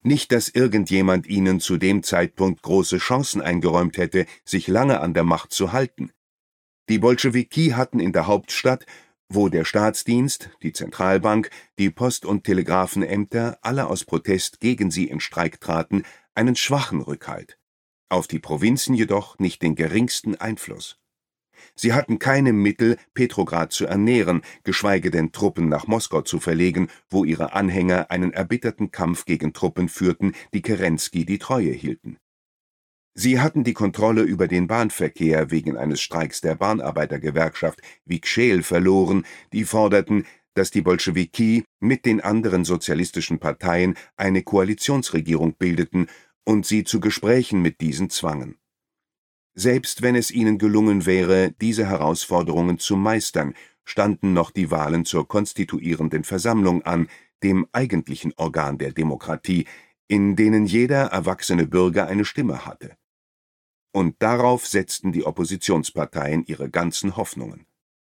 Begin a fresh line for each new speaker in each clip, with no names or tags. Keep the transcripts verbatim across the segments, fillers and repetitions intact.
Nicht, dass irgendjemand ihnen zu dem Zeitpunkt große Chancen eingeräumt hätte, sich lange an der Macht zu halten. Die Bolschewiki hatten in der Hauptstadt, wo der Staatsdienst, die Zentralbank, die Post- und Telegrafenämter alle aus Protest gegen sie in Streik traten, einen schwachen Rückhalt, auf die Provinzen jedoch nicht den geringsten Einfluss. Sie hatten keine Mittel, Petrograd zu ernähren, geschweige denn Truppen nach Moskau zu verlegen, wo ihre Anhänger einen erbitterten Kampf gegen Truppen führten, die Kerensky die Treue hielten. Sie hatten die Kontrolle über den Bahnverkehr wegen eines Streiks der Bahnarbeitergewerkschaft Vikschel verloren, die forderten, dass die Bolschewiki mit den anderen sozialistischen Parteien eine Koalitionsregierung bildeten und sie zu Gesprächen mit diesen zwangen. Selbst wenn es ihnen gelungen wäre, diese Herausforderungen zu meistern, standen noch die Wahlen zur konstituierenden Versammlung an, dem eigentlichen Organ der Demokratie, in denen jeder erwachsene Bürger eine Stimme hatte. Und darauf setzten die Oppositionsparteien ihre ganzen Hoffnungen.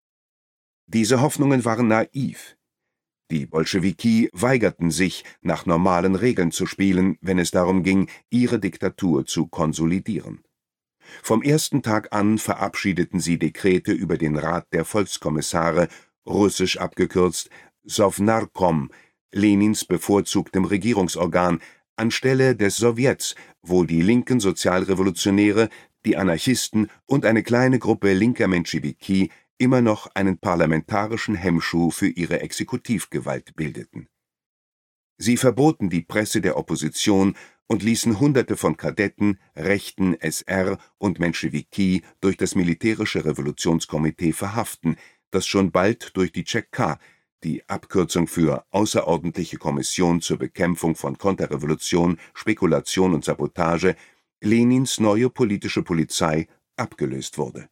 Diese Hoffnungen waren naiv. Die Bolschewiki weigerten sich, nach normalen Regeln zu spielen, wenn es darum ging, ihre Diktatur zu konsolidieren. Vom ersten Tag an verabschiedeten sie Dekrete über den Rat der Volkskommissare, russisch abgekürzt Sownarkom, Lenins bevorzugtem Regierungsorgan, anstelle des Sowjets, wo die linken Sozialrevolutionäre, die Anarchisten und eine kleine Gruppe linker Menschewiki immer noch einen parlamentarischen Hemmschuh für ihre Exekutivgewalt bildeten. Sie verboten die Presse der Opposition und ließen Hunderte von Kadetten, Rechten, S R und Menschewiki durch das militärische Revolutionskomitee verhaften, das schon bald durch die Tscheka, die Abkürzung für Außerordentliche Kommission zur Bekämpfung von Konterrevolution, Spekulation und Sabotage, Lenins neue politische Polizei, abgelöst wurde.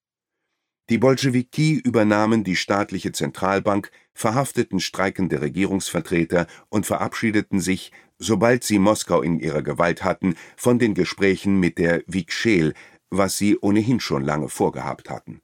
Die Bolschewiki übernahmen die staatliche Zentralbank, verhafteten streikende Regierungsvertreter und verabschiedeten sich, sobald sie Moskau in ihrer Gewalt hatten, von den Gesprächen mit der Vikschel, was sie ohnehin schon lange vorgehabt hatten.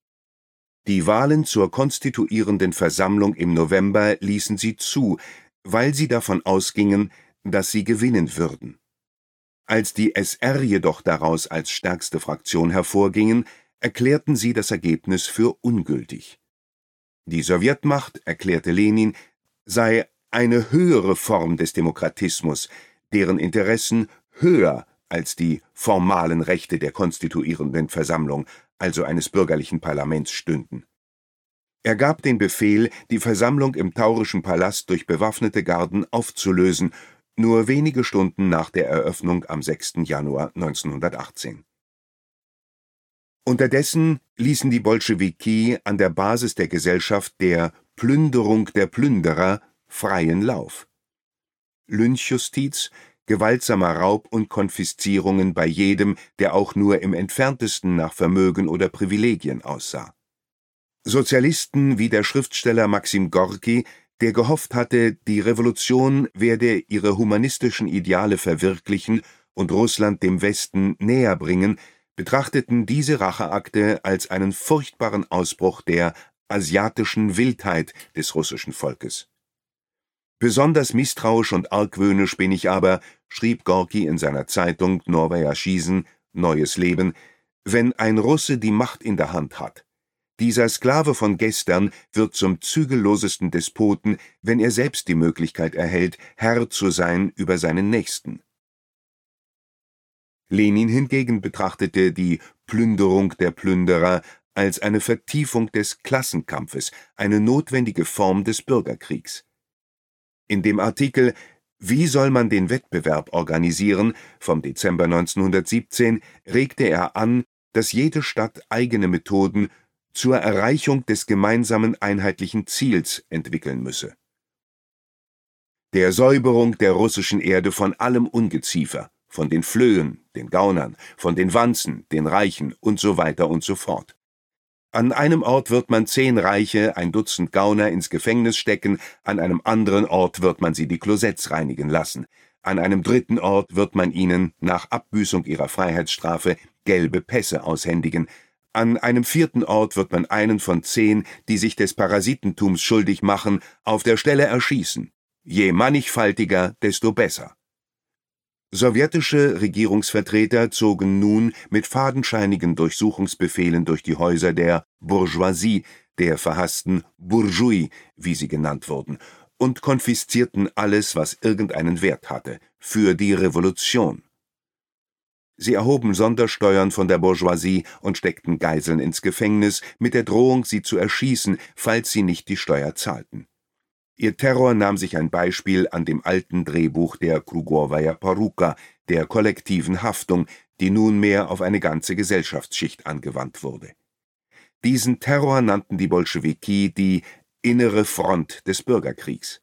Die Wahlen zur konstituierenden Versammlung im November ließen sie zu, weil sie davon ausgingen, dass sie gewinnen würden. Als die S R jedoch daraus als stärkste Fraktion hervorgingen, erklärten sie das Ergebnis für ungültig. Die Sowjetmacht, erklärte Lenin, sei eine höhere Form des Demokratismus, deren Interessen höher als die formalen Rechte der konstituierenden Versammlung, also eines bürgerlichen Parlaments, stünden. Er gab den Befehl, die Versammlung im Taurischen Palast durch bewaffnete Garden aufzulösen, nur wenige Stunden nach der Eröffnung am sechsten Januar neunzehnhundertachtzehn. Unterdessen ließen die Bolschewiki an der Basis der Gesellschaft der Plünderung der Plünderer freien Lauf. Lynchjustiz, gewaltsamer Raub und Konfiszierungen bei jedem, der auch nur im entferntesten nach Vermögen oder Privilegien aussah. Sozialisten wie der Schriftsteller Maxim Gorki, der gehofft hatte, die Revolution werde ihre humanistischen Ideale verwirklichen und Russland dem Westen näher bringen, betrachteten diese Racheakte als einen furchtbaren Ausbruch der asiatischen Wildheit des russischen Volkes. Besonders misstrauisch und argwöhnisch bin ich aber, schrieb Gorki in seiner Zeitung Nowaja Schisen, Neues Leben, wenn ein Russe die Macht in der Hand hat. Dieser Sklave von gestern wird zum zügellosesten Despoten, wenn er selbst die Möglichkeit erhält, Herr zu sein über seinen Nächsten. Lenin hingegen betrachtete die Plünderung der Plünderer als eine Vertiefung des Klassenkampfes, eine notwendige Form des Bürgerkriegs. In dem Artikel »Wie soll man den Wettbewerb organisieren« vom Dezember neunzehnhundertsiebzehn regte er an, dass jede Stadt eigene Methoden zur Erreichung des gemeinsamen einheitlichen Ziels entwickeln müsse. Der Säuberung der russischen Erde von allem Ungeziefer, von den Flöhen, den Gaunern, von den Wanzen, den Reichen und so weiter und so fort. An einem Ort wird man zehn Reiche, ein Dutzend Gauner ins Gefängnis stecken, an einem anderen Ort wird man sie die Klosetts reinigen lassen, an einem dritten Ort wird man ihnen, nach Abbüßung ihrer Freiheitsstrafe, gelbe Pässe aushändigen, an einem vierten Ort wird man einen von zehn, die sich des Parasitentums schuldig machen, auf der Stelle erschießen. Je mannigfaltiger, desto besser. Sowjetische Regierungsvertreter zogen nun mit fadenscheinigen Durchsuchungsbefehlen durch die Häuser der Bourgeoisie, der verhassten Bourgeois, wie sie genannt wurden, und konfiszierten alles, was irgendeinen Wert hatte, für die Revolution. Sie erhoben Sondersteuern von der Bourgeoisie und steckten Geiseln ins Gefängnis, mit der Drohung, sie zu erschießen, falls sie nicht die Steuer zahlten. Ihr Terror nahm sich ein Beispiel an dem alten Drehbuch der Krugowaja Poruka, der kollektiven Haftung, die nunmehr auf eine ganze Gesellschaftsschicht angewandt wurde. Diesen Terror nannten die Bolschewiki die innere Front des Bürgerkriegs.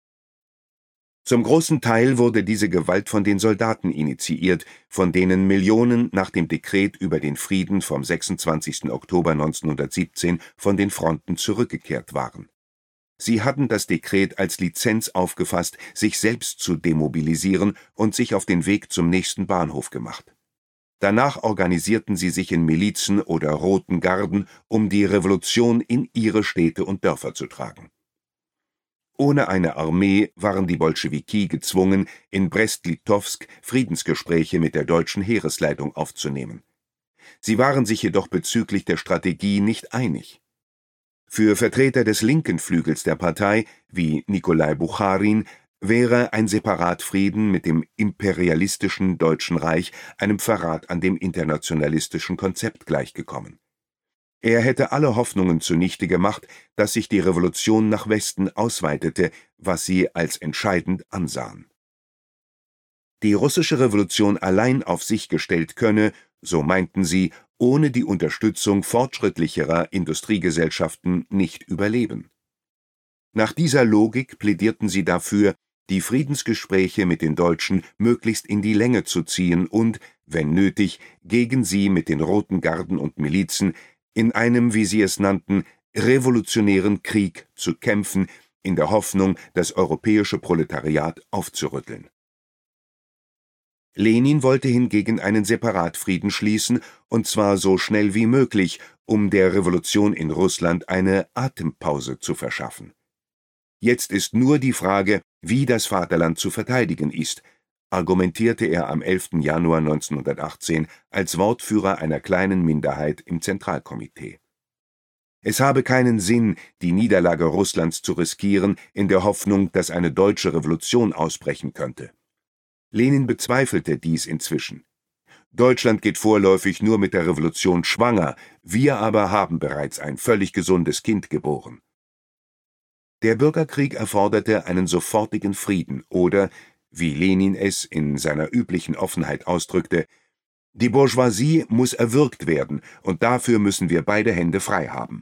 Zum großen Teil wurde diese Gewalt von den Soldaten initiiert, von denen Millionen nach dem Dekret über den Frieden vom sechsundzwanzigsten Oktober neunzehnhundertsiebzehn von den Fronten zurückgekehrt waren. Sie hatten das Dekret als Lizenz aufgefasst, sich selbst zu demobilisieren und sich auf den Weg zum nächsten Bahnhof gemacht. Danach organisierten sie sich in Milizen oder Roten Garden, um die Revolution in ihre Städte und Dörfer zu tragen. Ohne eine Armee waren die Bolschewiki gezwungen, in Brest-Litowsk Friedensgespräche mit der deutschen Heeresleitung aufzunehmen. Sie waren sich jedoch bezüglich der Strategie nicht einig. Für Vertreter des linken Flügels der Partei, wie Nikolai Bucharin, wäre ein Separatfrieden mit dem imperialistischen Deutschen Reich einem Verrat an dem internationalistischen Konzept gleichgekommen. Er hätte alle Hoffnungen zunichte gemacht, dass sich die Revolution nach Westen ausweitete, was sie als entscheidend ansahen. Die russische Revolution allein auf sich gestellt könne, so meinten sie, ohne die Unterstützung fortschrittlicherer Industriegesellschaften nicht überleben. Nach dieser Logik plädierten sie dafür, die Friedensgespräche mit den Deutschen möglichst in die Länge zu ziehen und, wenn nötig, gegen sie mit den Roten Garden und Milizen in einem, wie sie es nannten, revolutionären Krieg zu kämpfen, in der Hoffnung, das europäische Proletariat aufzurütteln. Lenin wollte hingegen einen Separatfrieden schließen, und zwar so schnell wie möglich, um der Revolution in Russland eine Atempause zu verschaffen. Jetzt ist nur die Frage, wie das Vaterland zu verteidigen ist, argumentierte er am elften Januar neunzehnhundertachtzehn als Wortführer einer kleinen Minderheit im Zentralkomitee. Es habe keinen Sinn, die Niederlage Russlands zu riskieren, in der Hoffnung, dass eine deutsche Revolution ausbrechen könnte. Lenin bezweifelte dies inzwischen. Deutschland geht vorläufig nur mit der Revolution schwanger, wir aber haben bereits ein völlig gesundes Kind geboren. Der Bürgerkrieg erforderte einen sofortigen Frieden oder, wie Lenin es in seiner üblichen Offenheit ausdrückte, die Bourgeoisie muss erwürgt werden, und dafür müssen wir beide Hände frei haben.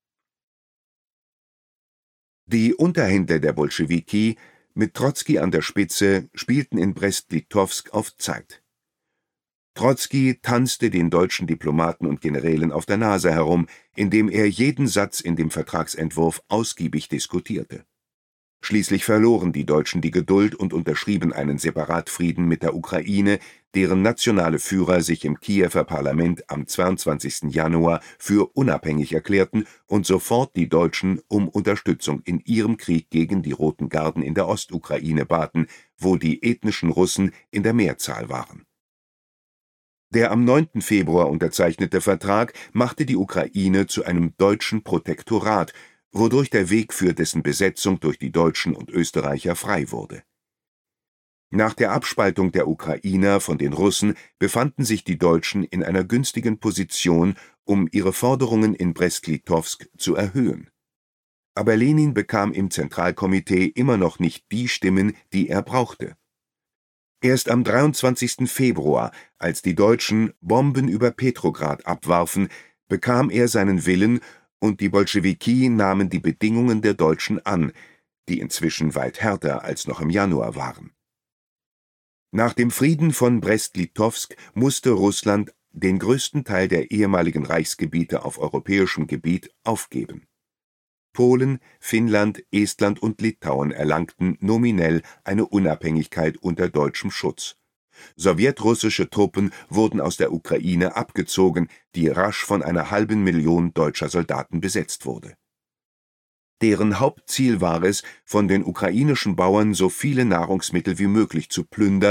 Die Unterhändler der Bolschewiki, mit Trotzki an der Spitze, spielten in Brest-Litowsk auf Zeit. Trotzki tanzte den deutschen Diplomaten und Generälen auf der Nase herum, indem er jeden Satz in dem Vertragsentwurf ausgiebig diskutierte. Schließlich verloren die Deutschen die Geduld und unterschrieben einen Separatfrieden mit der Ukraine, deren nationale Führer sich im Kiewer Parlament am zweiundzwanzigsten Januar für unabhängig erklärten und sofort die Deutschen um Unterstützung in ihrem Krieg gegen die Roten Garden in der Ostukraine baten, wo die ethnischen Russen in der Mehrzahl waren. Der am neunten Februar unterzeichnete Vertrag machte die Ukraine zu einem deutschen Protektorat, wodurch der Weg für dessen Besetzung durch die Deutschen und Österreicher frei wurde. Nach der Abspaltung der Ukrainer von den Russen befanden sich die Deutschen in einer günstigen Position, um ihre Forderungen in Brest-Litowsk zu erhöhen. Aber Lenin bekam im Zentralkomitee immer noch nicht die Stimmen, die er brauchte. Erst am dreiundzwanzigsten Februar, als die Deutschen Bomben über Petrograd abwarfen, bekam er seinen Willen, und die Bolschewiki nahmen die Bedingungen der Deutschen an, die inzwischen weit härter als noch im Januar waren. Nach dem Frieden von Brest-Litowsk musste Russland den größten Teil der ehemaligen Reichsgebiete auf europäischem Gebiet aufgeben. Polen, Finnland, Estland und Litauen erlangten nominell eine Unabhängigkeit unter deutschem Schutz. Sowjetrussische Truppen wurden aus der Ukraine abgezogen, die rasch von einer halben Million deutscher Soldaten besetzt wurde. Deren Hauptziel war es, von den ukrainischen Bauern so viele Nahrungsmittel wie möglich zu plündern,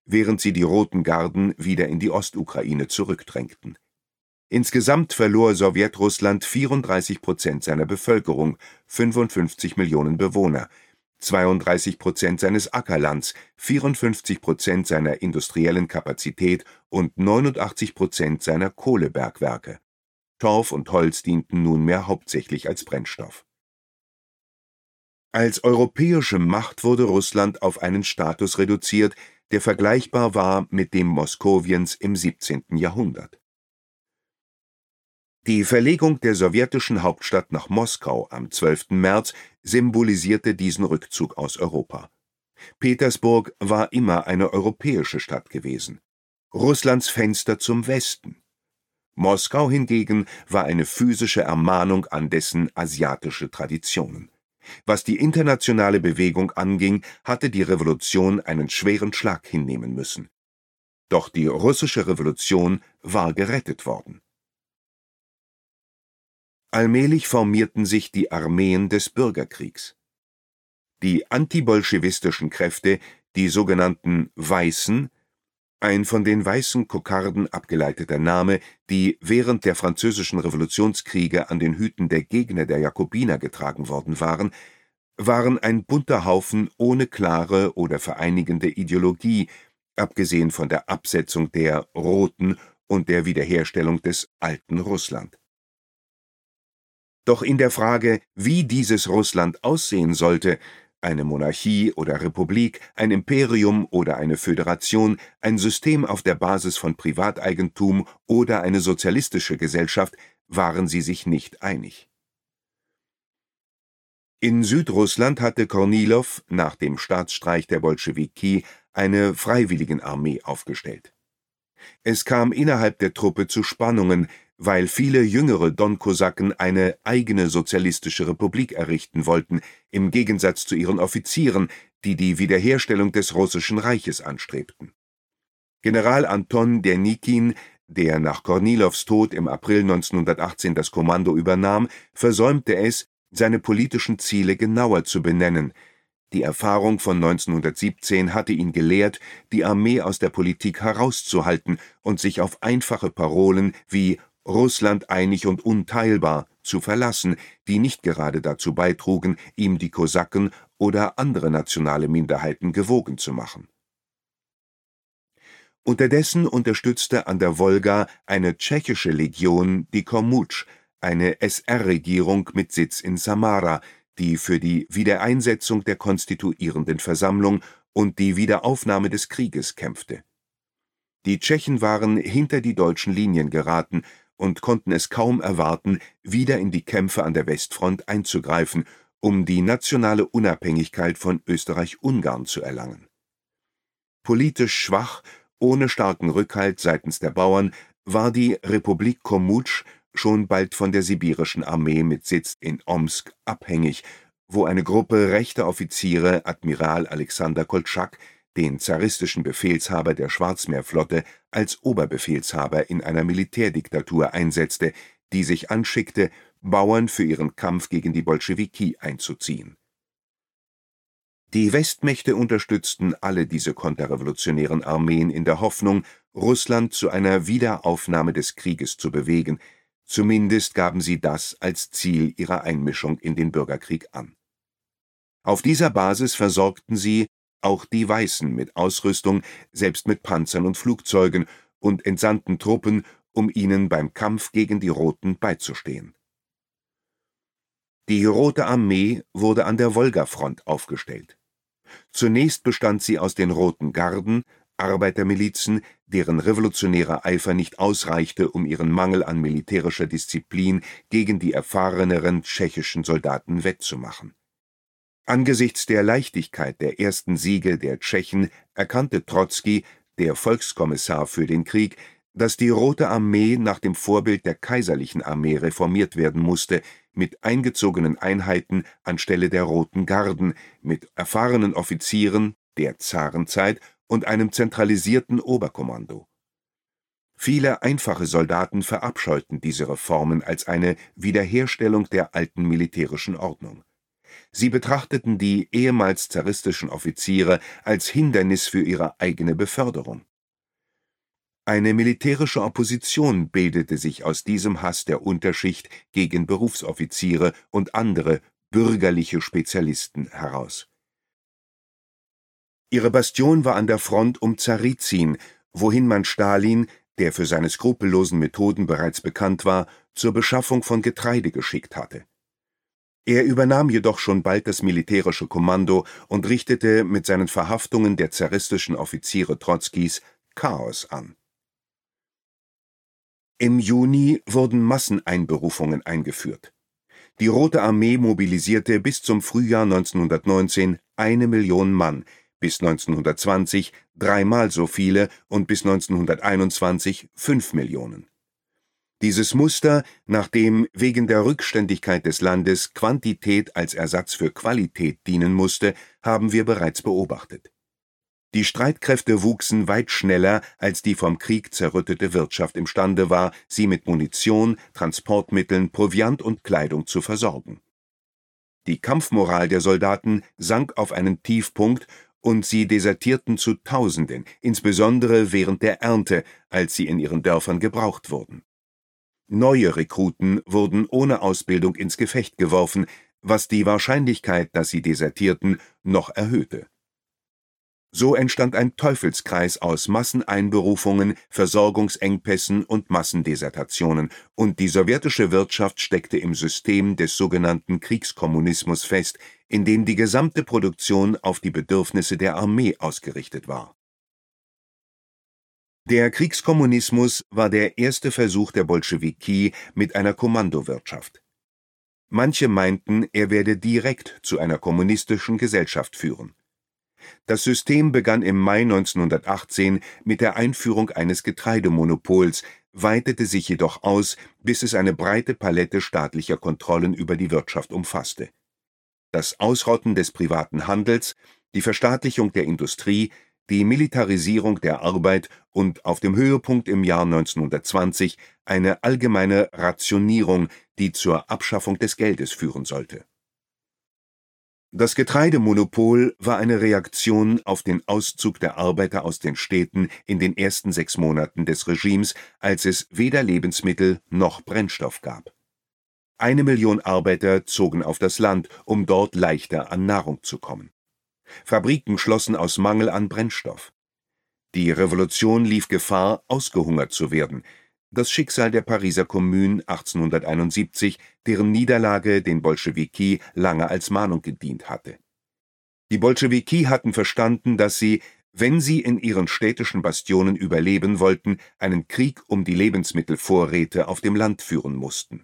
während sie die Roten Garden wieder in die Ostukraine zurückdrängten. Insgesamt verlor Sowjetrussland vierunddreißig Prozent seiner Bevölkerung, fünfundfünfzig Millionen Bewohner, zweiunddreißig Prozent seines Ackerlands, vierundfünfzig Prozent seiner industriellen Kapazität und neunundachtzig Prozent seiner Kohlebergwerke. Torf und Holz dienten nunmehr hauptsächlich als Brennstoff. Als europäische Macht wurde Russland auf einen Status reduziert, der vergleichbar war mit dem Moskowiens im siebzehnten Jahrhundert. Die Verlegung der sowjetischen Hauptstadt nach Moskau am zwölften März symbolisierte diesen Rückzug aus Europa. Petersburg war immer eine europäische Stadt gewesen, Russlands Fenster zum Westen. Moskau hingegen war eine physische Ermahnung an dessen asiatische Traditionen. Was die internationale Bewegung anging, hatte die Revolution einen schweren Schlag hinnehmen müssen. Doch die russische Revolution war gerettet worden. Allmählich formierten sich die Armeen des Bürgerkriegs. Die antibolschewistischen Kräfte, die sogenannten Weißen, ein von den weißen Kokarden abgeleiteter Name, die während der französischen Revolutionskriege an den Hüten der Gegner der Jakobiner getragen worden waren, waren ein bunter Haufen ohne klare oder vereinigende Ideologie, abgesehen von der Absetzung der Roten und der Wiederherstellung des alten Russland. Doch in der Frage, wie dieses Russland aussehen sollte, eine Monarchie oder Republik, ein Imperium oder eine Föderation, ein System auf der Basis von Privateigentum oder eine sozialistische Gesellschaft, waren sie sich nicht einig. In Südrussland hatte Kornilow nach dem Staatsstreich der Bolschewiki eine Freiwilligenarmee aufgestellt. Es kam innerhalb der Truppe zu Spannungen, weil viele jüngere Donkosaken eine eigene sozialistische Republik errichten wollten, im Gegensatz zu ihren Offizieren, die die Wiederherstellung des Russischen Reiches anstrebten. General Anton Denikin, der nach Kornilows Tod im April neunzehnhundertachtzehn das Kommando übernahm, versäumte es, seine politischen Ziele genauer zu benennen. Die Erfahrung von neunzehnhundertsiebzehn hatte ihn gelehrt, die Armee aus der Politik herauszuhalten und sich auf einfache Parolen wie »Russland einig und unteilbar« zu verlassen, die nicht gerade dazu beitrugen, ihm die Kosaken oder andere nationale Minderheiten gewogen zu machen. Unterdessen unterstützte an der Wolga eine tschechische Legion die Kormutsch, eine S R-Regierung mit Sitz in Samara, die für die Wiedereinsetzung der konstituierenden Versammlung und die Wiederaufnahme des Krieges kämpfte. Die Tschechen waren hinter die deutschen Linien geraten und konnten es kaum erwarten, wieder in die Kämpfe an der Westfront einzugreifen, um die nationale Unabhängigkeit von Österreich-Ungarn zu erlangen. Politisch schwach, ohne starken Rückhalt seitens der Bauern, war die Republik Kormutsch schon bald von der sibirischen Armee mit Sitz in Omsk abhängig, wo eine Gruppe rechter Offiziere Admiral Alexander Koltschak den zaristischen Befehlshaber der Schwarzmeerflotte, als Oberbefehlshaber in einer Militärdiktatur einsetzte, die sich anschickte, Bauern für ihren Kampf gegen die Bolschewiki einzuziehen. Die Westmächte unterstützten alle diese konterrevolutionären Armeen in der Hoffnung, Russland zu einer Wiederaufnahme des Krieges zu bewegen, zumindest gaben sie das als Ziel ihrer Einmischung in den Bürgerkrieg an. Auf dieser Basis versorgten sie auch die Weißen mit Ausrüstung, selbst mit Panzern und Flugzeugen, und entsandten Truppen, um ihnen beim Kampf gegen die Roten beizustehen. Die Rote Armee wurde an der Wolgafront aufgestellt. Zunächst bestand sie aus den Roten Garden, Arbeitermilizen, deren revolutionärer Eifer nicht ausreichte, um ihren Mangel an militärischer Disziplin gegen die erfahreneren tschechischen Soldaten wettzumachen. Angesichts der Leichtigkeit der ersten Siege der Tschechen erkannte Trotzki, der Volkskommissar für den Krieg, dass die Rote Armee nach dem Vorbild der Kaiserlichen Armee reformiert werden musste, mit eingezogenen Einheiten anstelle der Roten Garden, mit erfahrenen Offizieren der Zarenzeit und einem zentralisierten Oberkommando. Viele einfache Soldaten verabscheuten diese Reformen als eine Wiederherstellung der alten militärischen Ordnung. Sie betrachteten die ehemals zaristischen Offiziere als Hindernis für ihre eigene Beförderung. Eine militärische Opposition bildete sich aus diesem Hass der Unterschicht gegen Berufsoffiziere und andere bürgerliche Spezialisten heraus. Ihre Bastion war an der Front um Zarizin, wohin man Stalin, der für seine skrupellosen Methoden bereits bekannt war, zur Beschaffung von Getreide geschickt hatte. Er übernahm jedoch schon bald das militärische Kommando und richtete mit seinen Verhaftungen der zaristischen Offiziere Trotzkis Chaos an. Im Juni wurden Masseneinberufungen eingeführt. Die Rote Armee mobilisierte bis zum Frühjahr neunzehnhundertneunzehn eine Million Mann, bis neunzehnhundertzwanzig dreimal so viele und bis neunzehnhunderteinundzwanzig fünf Millionen. Dieses Muster, nachdem wegen der Rückständigkeit des Landes Quantität als Ersatz für Qualität dienen musste, haben wir bereits beobachtet. Die Streitkräfte wuchsen weit schneller, als die vom Krieg zerrüttete Wirtschaft imstande war, sie mit Munition, Transportmitteln, Proviant und Kleidung zu versorgen. Die Kampfmoral der Soldaten sank auf einen Tiefpunkt und sie desertierten zu Tausenden, insbesondere während der Ernte, als sie in ihren Dörfern gebraucht wurden. Neue Rekruten wurden ohne Ausbildung ins Gefecht geworfen, was die Wahrscheinlichkeit, dass sie desertierten, noch erhöhte. So entstand ein Teufelskreis aus Masseneinberufungen, Versorgungsengpässen und Massendesertationen, und die sowjetische Wirtschaft steckte im System des sogenannten Kriegskommunismus fest, in dem die gesamte Produktion auf die Bedürfnisse der Armee ausgerichtet war. Der Kriegskommunismus war der erste Versuch der Bolschewiki mit einer Kommandowirtschaft. Manche meinten, er werde direkt zu einer kommunistischen Gesellschaft führen. Das System begann im Mai neunzehnhundertachtzehn mit der Einführung eines Getreidemonopols, weitete sich jedoch aus, bis es eine breite Palette staatlicher Kontrollen über die Wirtschaft umfasste. Das Ausrotten des privaten Handels, die Verstaatlichung der Industrie, die Militarisierung der Arbeit und auf dem Höhepunkt im Jahr neunzehnhundertzwanzig eine allgemeine Rationierung, die zur Abschaffung des Geldes führen sollte. Das Getreidemonopol war eine Reaktion auf den Auszug der Arbeiter aus den Städten in den ersten sechs Monaten des Regimes, als es weder Lebensmittel noch Brennstoff gab. Eine Million Arbeiter zogen auf das Land, um dort leichter an Nahrung zu kommen. Fabriken schlossen aus Mangel an Brennstoff. Die Revolution lief Gefahr, ausgehungert zu werden. Das Schicksal der Pariser Kommune achtzehnhunderteinundsiebzig, deren Niederlage den Bolschewiki lange als Mahnung gedient hatte. Die Bolschewiki hatten verstanden, dass sie, wenn sie in ihren städtischen Bastionen überleben wollten, einen Krieg um die Lebensmittelvorräte auf dem Land führen mussten.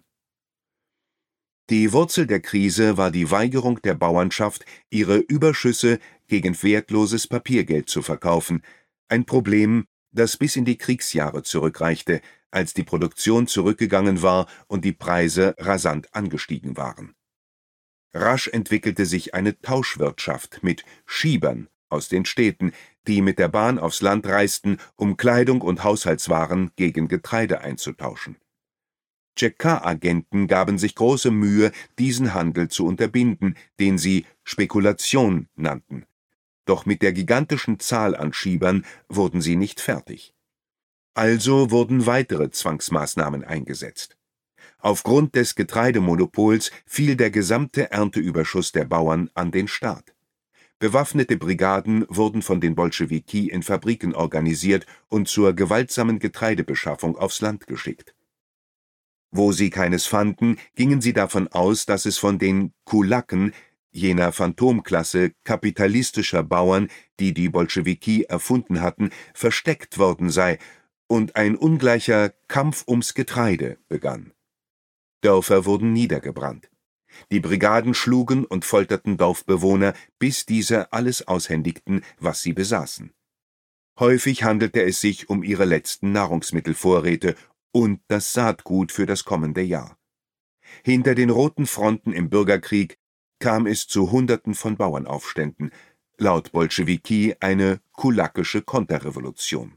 Die Wurzel der Krise war die Weigerung der Bauernschaft, ihre Überschüsse gegen wertloses Papiergeld zu verkaufen, ein Problem, das bis in die Kriegsjahre zurückreichte, als die Produktion zurückgegangen war und die Preise rasant angestiegen waren. Rasch entwickelte sich eine Tauschwirtschaft mit Schiebern aus den Städten, die mit der Bahn aufs Land reisten, um Kleidung und Haushaltswaren gegen Getreide einzutauschen. Tscheka-Agenten gaben sich große Mühe, diesen Handel zu unterbinden, den sie Spekulation nannten. Doch mit der gigantischen Zahl an Schiebern wurden sie nicht fertig. Also wurden weitere Zwangsmaßnahmen eingesetzt. Aufgrund des Getreidemonopols fiel der gesamte Ernteüberschuss der Bauern an den Staat. Bewaffnete Brigaden wurden von den Bolschewiki in Fabriken organisiert und zur gewaltsamen Getreidebeschaffung aufs Land geschickt. Wo sie keines fanden, gingen sie davon aus, dass es von den Kulaken, jener Phantomklasse kapitalistischer Bauern, die die Bolschewiki erfunden hatten, versteckt worden sei, und ein ungleicher Kampf ums Getreide begann. Dörfer wurden niedergebrannt. Die Brigaden schlugen und folterten Dorfbewohner, bis diese alles aushändigten, was sie besaßen. Häufig handelte es sich um ihre letzten Nahrungsmittelvorräte und das Saatgut für das kommende Jahr. Hinter den roten Fronten im Bürgerkrieg kam es zu Hunderten von Bauernaufständen, laut Bolschewiki eine kulakische Konterrevolution.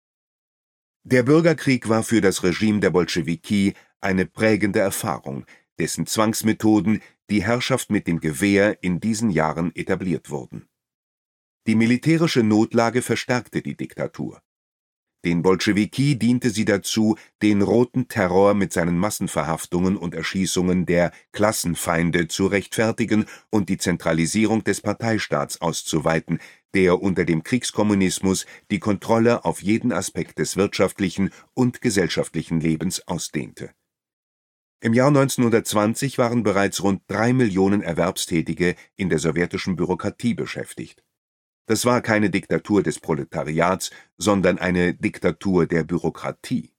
Der Bürgerkrieg war für das Regime der Bolschewiki eine prägende Erfahrung, dessen Zwangsmethoden, die Herrschaft mit dem Gewehr, in diesen Jahren etabliert wurden. Die militärische Notlage verstärkte die Diktatur. Den Bolschewiki diente sie dazu, den roten Terror mit seinen Massenverhaftungen und Erschießungen der Klassenfeinde zu rechtfertigen und die Zentralisierung des Parteistaats auszuweiten, der unter dem Kriegskommunismus die Kontrolle auf jeden Aspekt des wirtschaftlichen und gesellschaftlichen Lebens ausdehnte. Im Jahr neunzehnhundertzwanzig waren bereits rund drei Millionen Erwerbstätige in der sowjetischen Bürokratie beschäftigt. Das war keine Diktatur des Proletariats, sondern eine Diktatur der Bürokratie.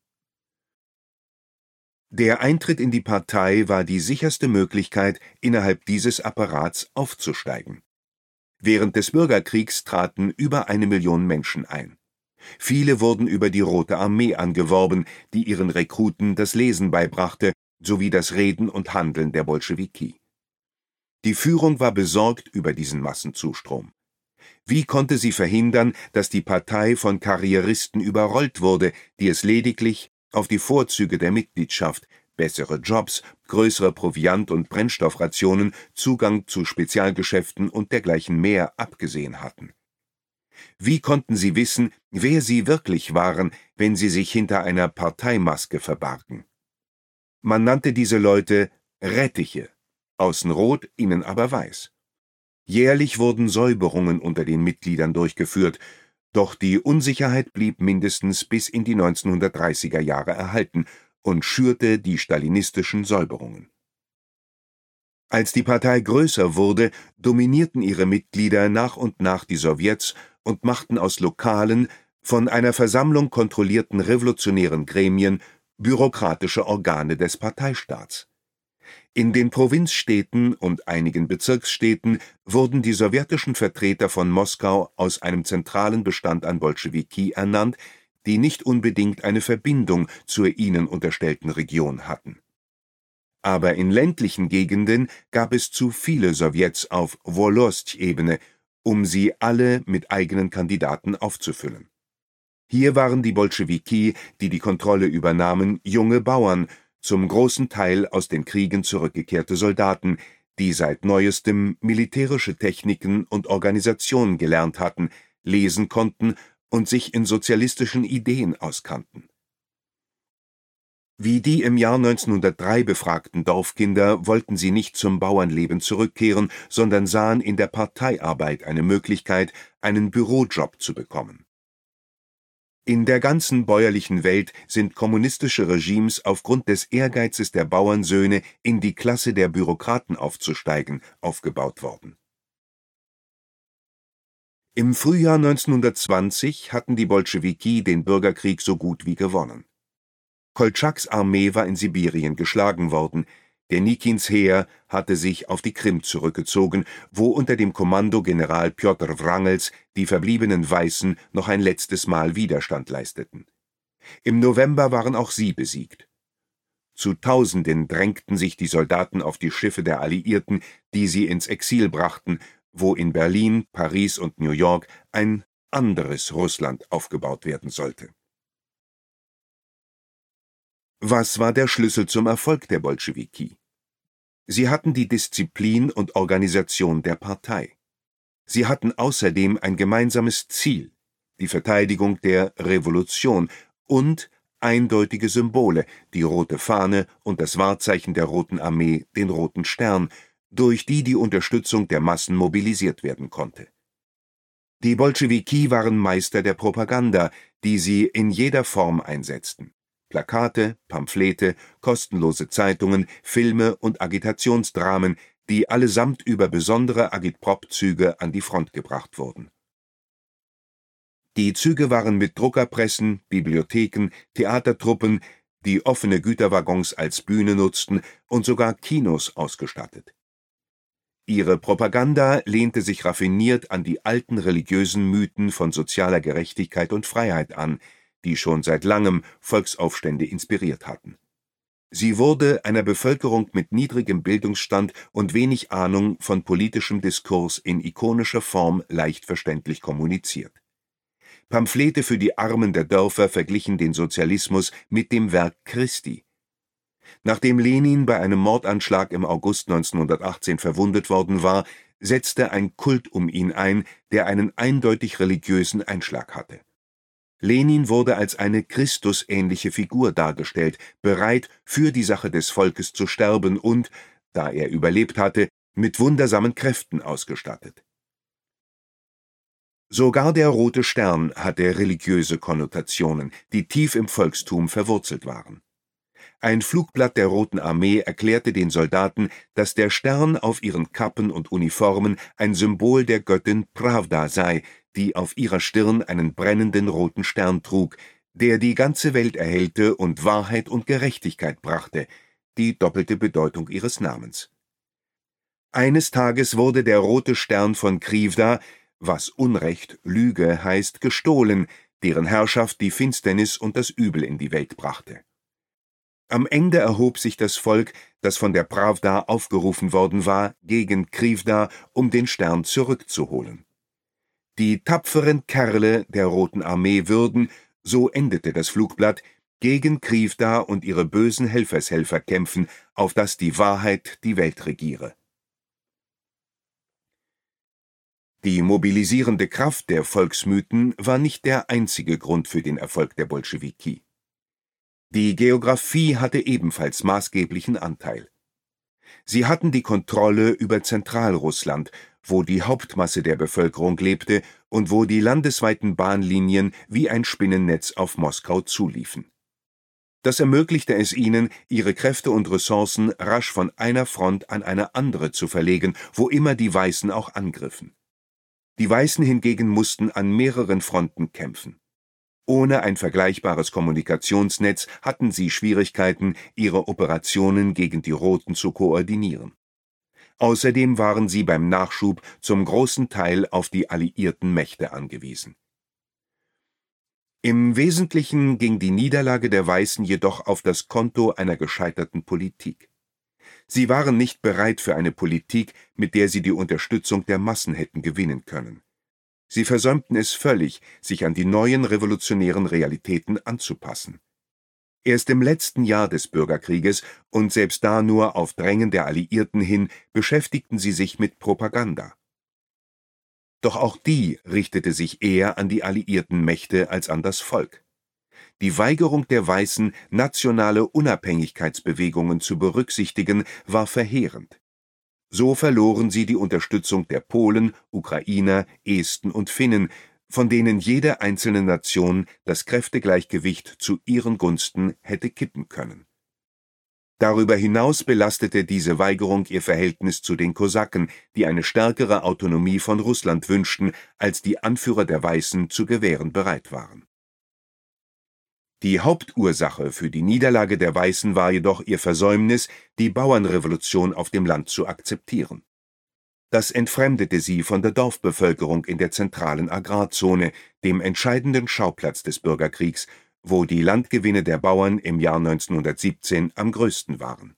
Der Eintritt in die Partei war die sicherste Möglichkeit, innerhalb dieses Apparats aufzusteigen. Während des Bürgerkriegs traten über eine Million Menschen ein. Viele wurden über die Rote Armee angeworben, die ihren Rekruten das Lesen beibrachte, sowie das Reden und Handeln der Bolschewiki. Die Führung war besorgt über diesen Massenzustrom. Wie konnte sie verhindern, dass die Partei von Karrieristen überrollt wurde, die es lediglich auf die Vorzüge der Mitgliedschaft, bessere Jobs, größere Proviant- und Brennstoffrationen, Zugang zu Spezialgeschäften und dergleichen mehr abgesehen hatten? Wie konnten sie wissen, wer sie wirklich waren, wenn sie sich hinter einer Parteimaske verbargen? Man nannte diese Leute Rettiche, außen rot, innen aber weiß. Jährlich wurden Säuberungen unter den Mitgliedern durchgeführt, doch die Unsicherheit blieb mindestens bis in die neunzehnhundertdreißiger Jahre erhalten und schürte die stalinistischen Säuberungen. Als die Partei größer wurde, dominierten ihre Mitglieder nach und nach die Sowjets und machten aus lokalen, von einer Versammlung kontrollierten revolutionären Gremien bürokratische Organe des Parteistaats. In den Provinzstädten und einigen Bezirksstädten wurden die sowjetischen Vertreter von Moskau aus einem zentralen Bestand an Bolschewiki ernannt, die nicht unbedingt eine Verbindung zur ihnen unterstellten Region hatten. Aber in ländlichen Gegenden gab es zu viele Sowjets auf Wolostch-Ebene, um sie alle mit eigenen Kandidaten aufzufüllen. Hier waren die Bolschewiki, die die Kontrolle übernahmen, junge Bauern, zum großen Teil aus den Kriegen zurückgekehrte Soldaten, die seit Neuestem militärische Techniken und Organisation gelernt hatten, lesen konnten und sich in sozialistischen Ideen auskannten. Wie die im Jahr neunzehnhundertdrei befragten Dorfkinder wollten sie nicht zum Bauernleben zurückkehren, sondern sahen in der Parteiarbeit eine Möglichkeit, einen Bürojob zu bekommen. In der ganzen bäuerlichen Welt sind kommunistische Regimes aufgrund des Ehrgeizes der Bauernsöhne, in die Klasse der Bürokraten aufzusteigen, aufgebaut worden. Im Frühjahr neunzehnhundertzwanzig hatten die Bolschewiki den Bürgerkrieg so gut wie gewonnen. Koltschaks Armee war in Sibirien geschlagen worden, Denikins Heer hatte sich auf die Krim zurückgezogen, wo unter dem Kommando General Pjotr Wrangels die verbliebenen Weißen noch ein letztes Mal Widerstand leisteten. Im November waren auch sie besiegt. Zu Tausenden drängten sich die Soldaten auf die Schiffe der Alliierten, die sie ins Exil brachten, wo in Berlin, Paris und New York ein anderes Russland aufgebaut werden sollte. Was war der Schlüssel zum Erfolg der Bolschewiki? Sie hatten die Disziplin und Organisation der Partei. Sie hatten außerdem ein gemeinsames Ziel, die Verteidigung der Revolution und eindeutige Symbole, die rote Fahne und das Wahrzeichen der Roten Armee, den Roten Stern, durch die die Unterstützung der Massen mobilisiert werden konnte. Die Bolschewiki waren Meister der Propaganda, die sie in jeder Form einsetzten. Plakate, Pamphlete, kostenlose Zeitungen, Filme und Agitationsdramen, die allesamt über besondere Agitprop-Züge an die Front gebracht wurden. Die Züge waren mit Druckerpressen, Bibliotheken, Theatertruppen, die offene Güterwaggons als Bühne nutzten und sogar Kinos ausgestattet. Ihre Propaganda lehnte sich raffiniert an die alten religiösen Mythen von sozialer Gerechtigkeit und Freiheit an, die schon seit langem Volksaufstände inspiriert hatten. Sie wurde einer Bevölkerung mit niedrigem Bildungsstand und wenig Ahnung von politischem Diskurs in ikonischer Form leicht verständlich kommuniziert. Pamphlete für die Armen der Dörfer verglichen den Sozialismus mit dem Werk Christi. Nachdem Lenin bei einem Mordanschlag im August neunzehnhundertachtzehn verwundet worden war, setzte ein Kult um ihn ein, der einen eindeutig religiösen Einschlag hatte. Lenin wurde als eine christusähnliche Figur dargestellt, bereit, für die Sache des Volkes zu sterben und, da er überlebt hatte, mit wundersamen Kräften ausgestattet. Sogar der rote Stern hatte religiöse Konnotationen, die tief im Volkstum verwurzelt waren. Ein Flugblatt der Roten Armee erklärte den Soldaten, dass der Stern auf ihren Kappen und Uniformen ein Symbol der Göttin Pravda sei, die auf ihrer Stirn einen brennenden roten Stern trug, der die ganze Welt erhellte und Wahrheit und Gerechtigkeit brachte, die doppelte Bedeutung ihres Namens. Eines Tages wurde der rote Stern von Krivda, was Unrecht, Lüge heißt, gestohlen, deren Herrschaft die Finsternis und das Übel in die Welt brachte. Am Ende erhob sich das Volk, das von der Pravda aufgerufen worden war, gegen Krivda, um den Stern zurückzuholen. Die tapferen Kerle der Roten Armee würden, so endete das Flugblatt, gegen Krivda und ihre bösen Helfershelfer kämpfen, auf dass die Wahrheit die Welt regiere. Die mobilisierende Kraft der Volksmythen war nicht der einzige Grund für den Erfolg der Bolschewiki. Die Geographie hatte ebenfalls maßgeblichen Anteil. Sie hatten die Kontrolle über Zentralrussland, wo die Hauptmasse der Bevölkerung lebte und wo die landesweiten Bahnlinien wie ein Spinnennetz auf Moskau zuliefen. Das ermöglichte es ihnen, ihre Kräfte und Ressourcen rasch von einer Front an eine andere zu verlegen, wo immer die Weißen auch angriffen. Die Weißen hingegen mussten an mehreren Fronten kämpfen. Ohne ein vergleichbares Kommunikationsnetz hatten sie Schwierigkeiten, ihre Operationen gegen die Roten zu koordinieren. Außerdem waren sie beim Nachschub zum großen Teil auf die alliierten Mächte angewiesen. Im Wesentlichen ging die Niederlage der Weißen jedoch auf das Konto einer gescheiterten Politik. Sie waren nicht bereit für eine Politik, mit der sie die Unterstützung der Massen hätten gewinnen können. Sie versäumten es völlig, sich an die neuen revolutionären Realitäten anzupassen. Erst im letzten Jahr des Bürgerkrieges, und selbst da nur auf Drängen der Alliierten hin, beschäftigten sie sich mit Propaganda. Doch auch die richtete sich eher an die alliierten Mächte als an das Volk. Die Weigerung der Weißen, nationale Unabhängigkeitsbewegungen zu berücksichtigen, war verheerend. So verloren sie die Unterstützung der Polen, Ukrainer, Esten und Finnen, von denen jede einzelne Nation das Kräftegleichgewicht zu ihren Gunsten hätte kippen können. Darüber hinaus belastete diese Weigerung ihr Verhältnis zu den Kosaken, die eine stärkere Autonomie von Russland wünschten, als die Anführer der Weißen zu gewähren bereit waren. Die Hauptursache für die Niederlage der Weißen war jedoch ihr Versäumnis, die Bauernrevolution auf dem Land zu akzeptieren. Das entfremdete sie von der Dorfbevölkerung in der zentralen Agrarzone, dem entscheidenden Schauplatz des Bürgerkriegs, wo die Landgewinne der Bauern im Jahr neunzehnhundertsiebzehn am größten waren.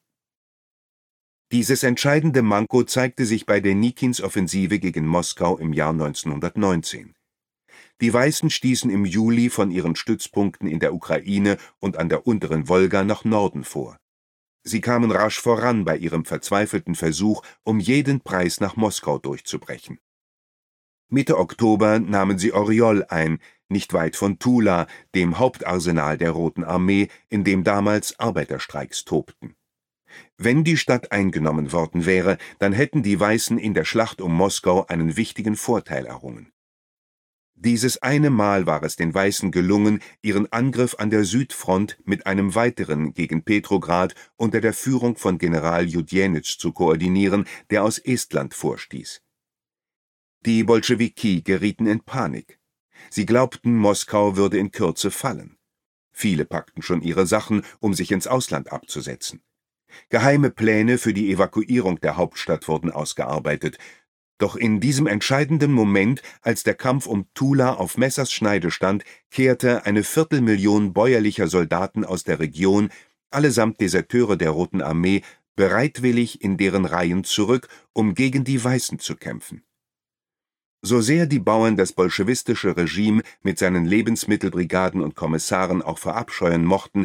Dieses entscheidende Manko zeigte sich bei der Nikins-Offensive gegen Moskau im Jahr neunzehnhundertneunzehn. Die Weißen stießen im Juli von ihren Stützpunkten in der Ukraine und an der unteren Wolga nach Norden vor. Sie kamen rasch voran bei ihrem verzweifelten Versuch, um jeden Preis nach Moskau durchzubrechen. Mitte Oktober nahmen sie Oriol ein, nicht weit von Tula, dem Hauptarsenal der Roten Armee, in dem damals Arbeiterstreiks tobten. Wenn die Stadt eingenommen worden wäre, dann hätten die Weißen in der Schlacht um Moskau einen wichtigen Vorteil errungen. Dieses eine Mal war es den Weißen gelungen, ihren Angriff an der Südfront mit einem weiteren gegen Petrograd unter der Führung von General Judjenitsch zu koordinieren, der aus Estland vorstieß. Die Bolschewiki gerieten in Panik. Sie glaubten, Moskau würde in Kürze fallen. Viele packten schon ihre Sachen, um sich ins Ausland abzusetzen. Geheime Pläne für die Evakuierung der Hauptstadt wurden ausgearbeitet. Doch in diesem entscheidenden Moment, als der Kampf um Tula auf Messerschneide stand, kehrte eine Viertelmillion bäuerlicher Soldaten aus der Region, allesamt Deserteure der Roten Armee, bereitwillig in deren Reihen zurück, um gegen die Weißen zu kämpfen. So sehr die Bauern das bolschewistische Regime mit seinen Lebensmittelbrigaden und Kommissaren auch verabscheuen mochten,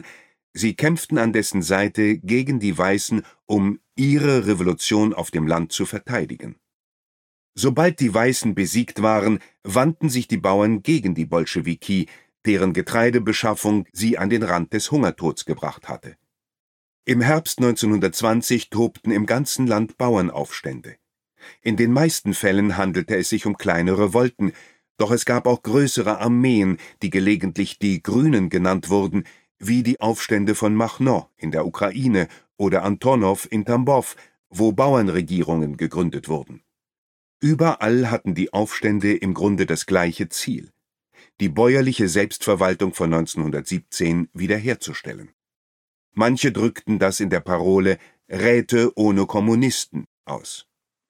Sie kämpften an dessen Seite gegen die Weißen, um ihre Revolution auf dem Land zu verteidigen. Sobald die Weißen besiegt waren, wandten sich die Bauern gegen die Bolschewiki, deren Getreidebeschaffung sie an den Rand des Hungertods gebracht hatte. Im Herbst neunzehnhundertzwanzig tobten im ganzen Land Bauernaufstände. In den meisten Fällen handelte es sich um kleine Revolten, doch es gab auch größere Armeen, die gelegentlich die Grünen genannt wurden, wie die Aufstände von Machno in der Ukraine oder Antonow in Tambow, wo Bauernregierungen gegründet wurden. Überall hatten die Aufstände im Grunde das gleiche Ziel: die bäuerliche Selbstverwaltung von neunzehnhundertsiebzehn wiederherzustellen. Manche drückten das in der Parole »Räte ohne Kommunisten« aus.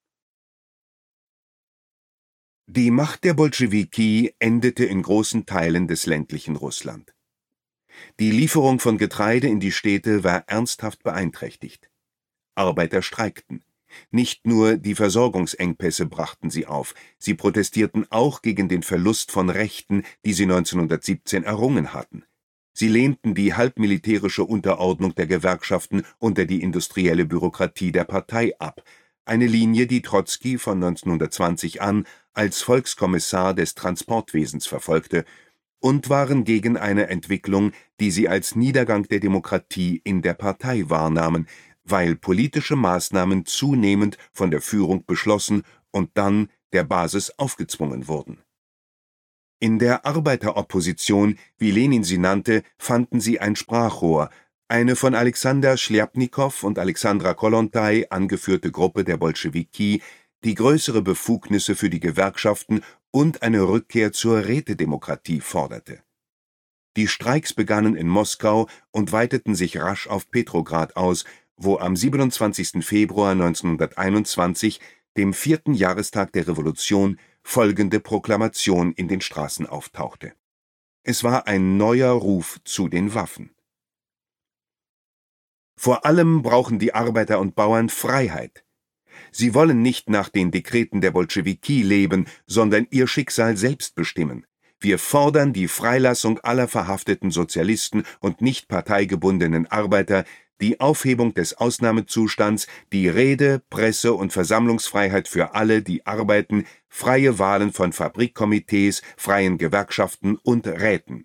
Die Macht der Bolschewiki endete in großen Teilen des ländlichen Russland. Die Lieferung von Getreide in die Städte war ernsthaft beeinträchtigt. Arbeiter streikten. Nicht nur die Versorgungsengpässe brachten sie auf, sie protestierten auch gegen den Verlust von Rechten, die sie neunzehnhundertsiebzehn errungen hatten. Sie lehnten die halbmilitärische Unterordnung der Gewerkschaften unter die industrielle Bürokratie der Partei ab, eine Linie, die Trotzki von neunzehnhundertzwanzig an als Volkskommissar des Transportwesens verfolgte, und waren gegen eine Entwicklung, die sie als Niedergang der Demokratie in der Partei wahrnahmen, weil politische Maßnahmen zunehmend von der Führung beschlossen und dann der Basis aufgezwungen wurden. In der Arbeiteropposition, wie Lenin sie nannte, fanden sie ein Sprachrohr, eine von Alexander Schljapnikow und Alexandra Kollontai angeführte Gruppe der Bolschewiki, die größere Befugnisse für die Gewerkschaften und eine Rückkehr zur Rätedemokratie forderte. Die Streiks begannen in Moskau und weiteten sich rasch auf Petrograd aus, wo am siebenundzwanzigsten Februar neunzehnhunderteinundzwanzig, dem vierten Jahrestag der Revolution, folgende Proklamation in den Straßen auftauchte. Es war ein neuer Ruf zu den Waffen. Vor allem brauchen die Arbeiter und Bauern Freiheit. Sie wollen nicht nach den Dekreten der Bolschewiki leben, sondern ihr Schicksal selbst bestimmen. Wir fordern die Freilassung aller verhafteten Sozialisten und nicht parteigebundenen Arbeiter, die Aufhebung des Ausnahmezustands, die Rede-, Presse- und Versammlungsfreiheit für alle, die arbeiten, freie Wahlen von Fabrikkomitees, freien Gewerkschaften und Räten.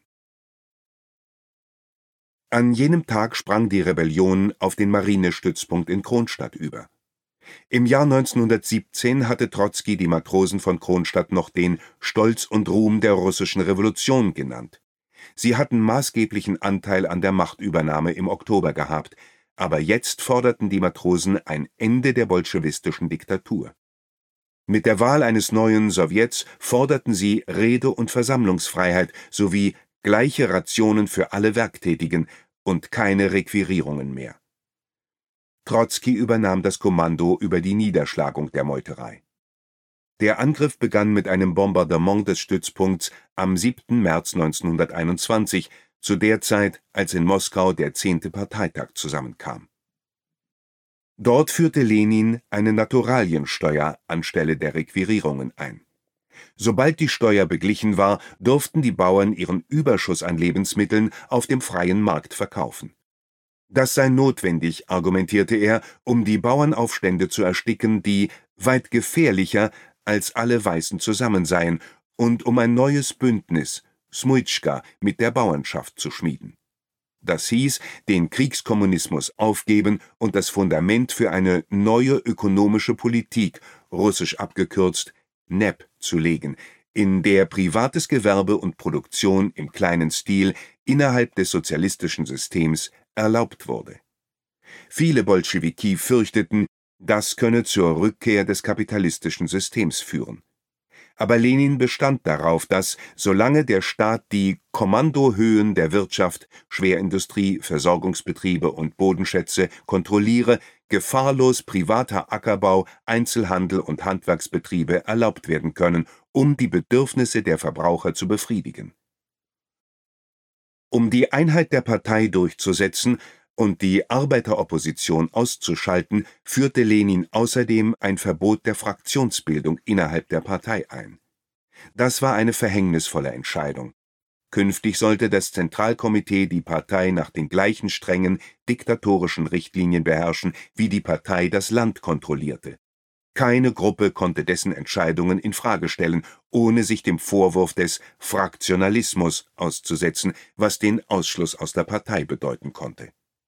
An jenem Tag sprang die Rebellion auf den Marinestützpunkt in Kronstadt über. Im Jahr neunzehnhundertsiebzehn hatte Trotzki die Matrosen von Kronstadt noch den »Stolz und Ruhm der russischen Revolution« genannt. Sie hatten maßgeblichen Anteil an der Machtübernahme im Oktober gehabt, aber jetzt forderten die Matrosen ein Ende der bolschewistischen Diktatur. Mit der Wahl eines neuen Sowjets forderten sie Rede- und Versammlungsfreiheit sowie gleiche Rationen für alle Werktätigen und keine Requirierungen mehr. Trotzki übernahm das Kommando über die Niederschlagung der Meuterei. Der Angriff begann mit einem Bombardement des Stützpunkts am siebten März neunzehnhunderteinundzwanzig, zu der Zeit, als in Moskau der zehnte Parteitag zusammenkam. Dort führte Lenin eine Naturaliensteuer anstelle der Requirierungen ein. Sobald die Steuer beglichen war, durften die Bauern ihren Überschuss an Lebensmitteln auf dem freien Markt verkaufen. Das sei notwendig, argumentierte er, um die Bauernaufstände zu ersticken, die weit gefährlicher als alle Weißen zusammen seien, und um ein neues Bündnis, Smujtschka, mit der Bauernschaft zu schmieden. Das hieß, den Kriegskommunismus aufgeben und das Fundament für eine neue ökonomische Politik, russisch abgekürzt N E P, zu legen, in der privates Gewerbe und Produktion im kleinen Stil innerhalb des sozialistischen Systems erlaubt wurde. Viele Bolschewiki fürchteten, das könne zur Rückkehr des kapitalistischen Systems führen. Aber Lenin bestand darauf, dass, solange der Staat die Kommandohöhen der Wirtschaft, Schwerindustrie, Versorgungsbetriebe und Bodenschätze kontrolliere, gefahrlos privater Ackerbau, Einzelhandel und Handwerksbetriebe erlaubt werden können, um die Bedürfnisse der Verbraucher zu befriedigen. Um die Einheit der Partei durchzusetzen und die Arbeiteropposition auszuschalten, führte Lenin außerdem ein Verbot der Fraktionsbildung innerhalb der Partei ein. Das war eine verhängnisvolle Entscheidung. Künftig sollte das Zentralkomitee die Partei nach den gleichen strengen, diktatorischen Richtlinien beherrschen, wie die Partei das Land kontrollierte. Keine Gruppe konnte dessen Entscheidungen in Frage stellen, ohne sich dem Vorwurf des Fraktionalismus auszusetzen, was den Ausschluss aus der Partei bedeuten konnte.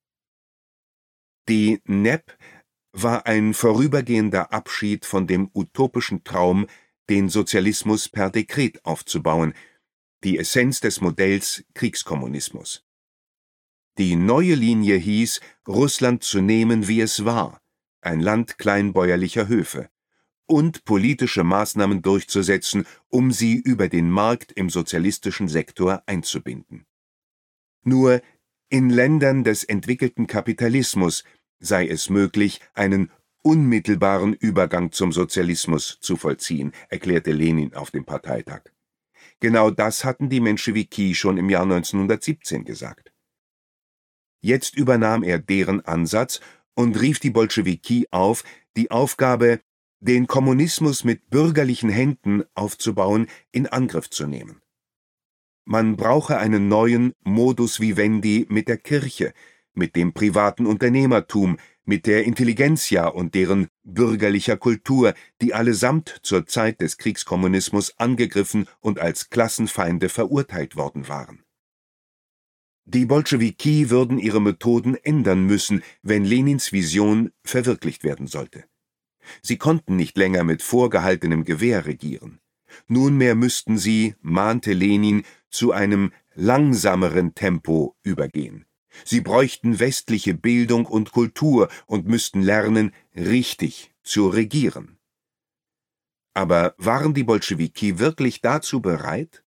Die N E P war ein vorübergehender Abschied von dem utopischen Traum, den Sozialismus per Dekret aufzubauen, die Essenz des Modells Kriegskommunismus. Die neue Linie hieß, Russland zu nehmen, wie es war, ein Land kleinbäuerlicher Höfe, und politische Maßnahmen durchzusetzen, um sie über den Markt im sozialistischen Sektor einzubinden. Nur in Ländern des entwickelten Kapitalismus sei es möglich, einen unmittelbaren Übergang zum Sozialismus zu vollziehen, erklärte Lenin auf dem Parteitag. Genau das hatten die Menschewiki schon im Jahr neunzehnhundertsiebzehn gesagt. Jetzt übernahm er deren Ansatz und rief die Bolschewiki auf, die Aufgabe, den Kommunismus mit bürgerlichen Händen aufzubauen, in Angriff zu nehmen. Man brauche einen neuen Modus vivendi mit der Kirche, mit dem privaten Unternehmertum, mit der Intelligenzia und deren bürgerlicher Kultur, die allesamt zur Zeit des Kriegskommunismus angegriffen und als Klassenfeinde verurteilt worden waren. Die Bolschewiki würden ihre Methoden ändern müssen, wenn Lenins Vision verwirklicht werden sollte. Sie konnten nicht länger mit vorgehaltenem Gewehr regieren. Nunmehr müssten sie, mahnte Lenin, zu einem langsameren Tempo übergehen. Sie bräuchten westliche Bildung und Kultur und müssten lernen, richtig zu regieren. Aber waren die Bolschewiki wirklich dazu bereit?